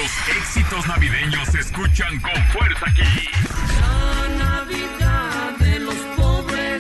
Los éxitos navideños se escuchan con fuerza aquí. La Navidad de los pobres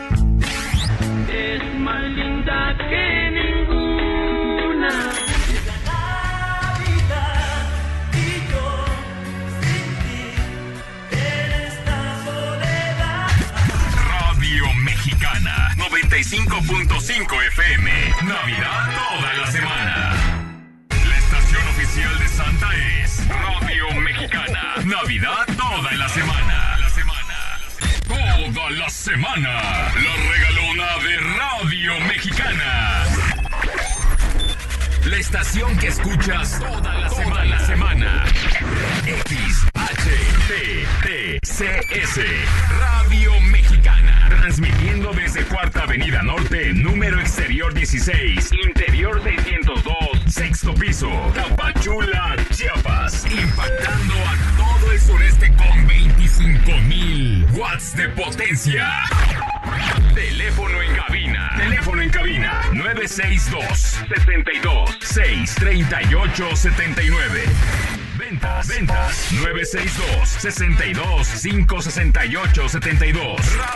es más linda que ninguna. La Navidad y yo sin ti en esta soledad. Radio Mexicana 95.5 FM. Navidad toda la semana. La estación oficial de Santa es Radio Mexicana. Navidad toda la semana. Toda la semana. La regalona de Radio Mexicana. La estación que escuchas toda la semana. XHTTCS Radio Mexicana. Transmitiendo desde Cuarta Avenida Norte, número exterior 16, interior 602, sexto piso, Tapachula, Chiapas. Impactando a todo el sureste con 25,000 watts de potencia. Teléfono en cabina 962-62-638-79. Ventas 962-62-568-72.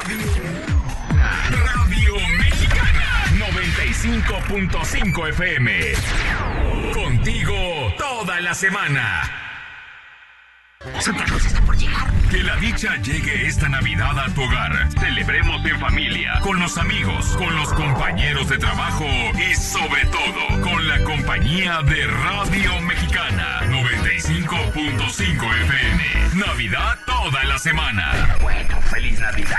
Radio Mexicana 95.5 FM. Contigo toda la semana. Santa Claus está por llegar. Que la dicha llegue esta Navidad a tu hogar. Celebremos en familia, con los amigos, con los compañeros de trabajo y sobre todo con la compañía de Radio Mexicana 95.5 FM. Navidad toda la semana. Bueno, feliz Navidad.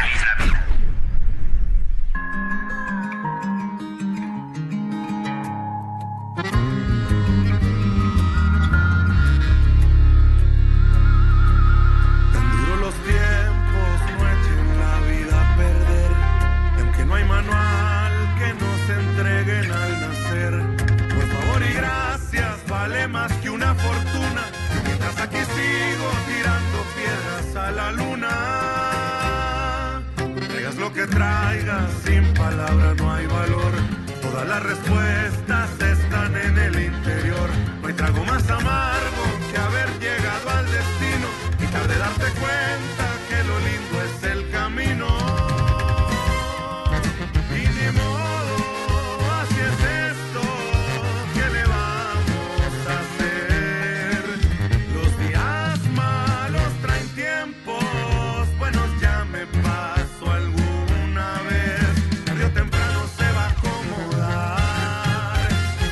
Más que una fortuna, mientras aquí sigo tirando piedras a la luna. Traigas lo que traigas, sin palabra no hay valor. Todas las respuestas están en el interior. No hay trago más amargo que haber llegado al destino y tarde darte cuenta que lo lindo es el camino. Y ni modo, así es esto. ¿Qué le vamos a hacer? Los días malos traen tiempos buenos, ya me pasó alguna vez. Tarde o temprano se va a acomodar.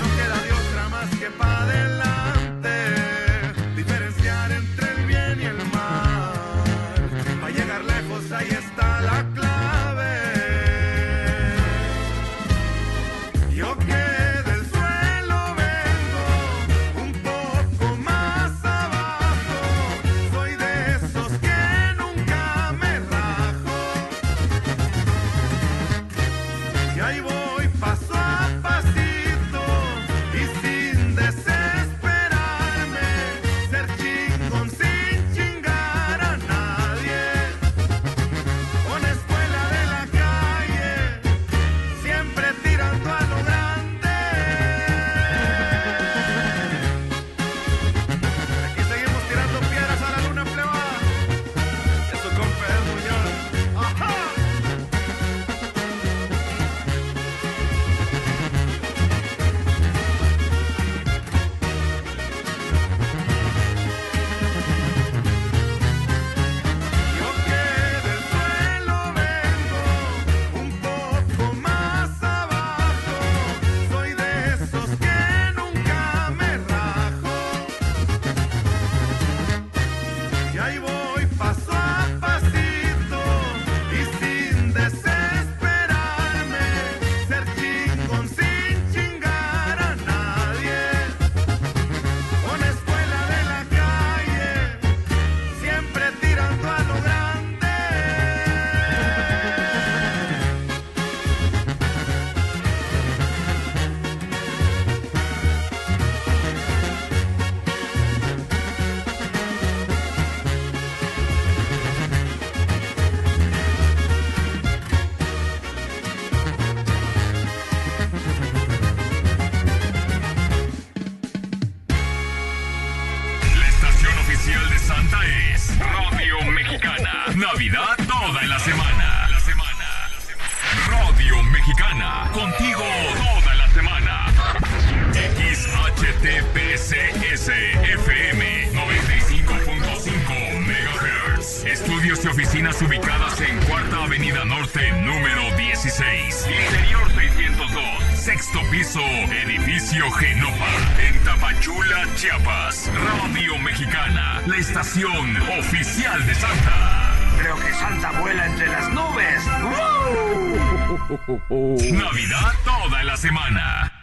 oficial de Santa es Radio Mexicana. Navidad toda la semana. Radio Mexicana, contigo toda la semana. XHTPCS FM 95.5 MHz. Estudios y oficinas ubicadas en Cuarta Avenida Norte, número 16. Interior 602. Sexto piso, edificio Genopa. En Tapachula, Chiapas. Radio Mexicana, la estación oficial de Santa. Creo que Santa vuela entre las nubes. Navidad toda la semana.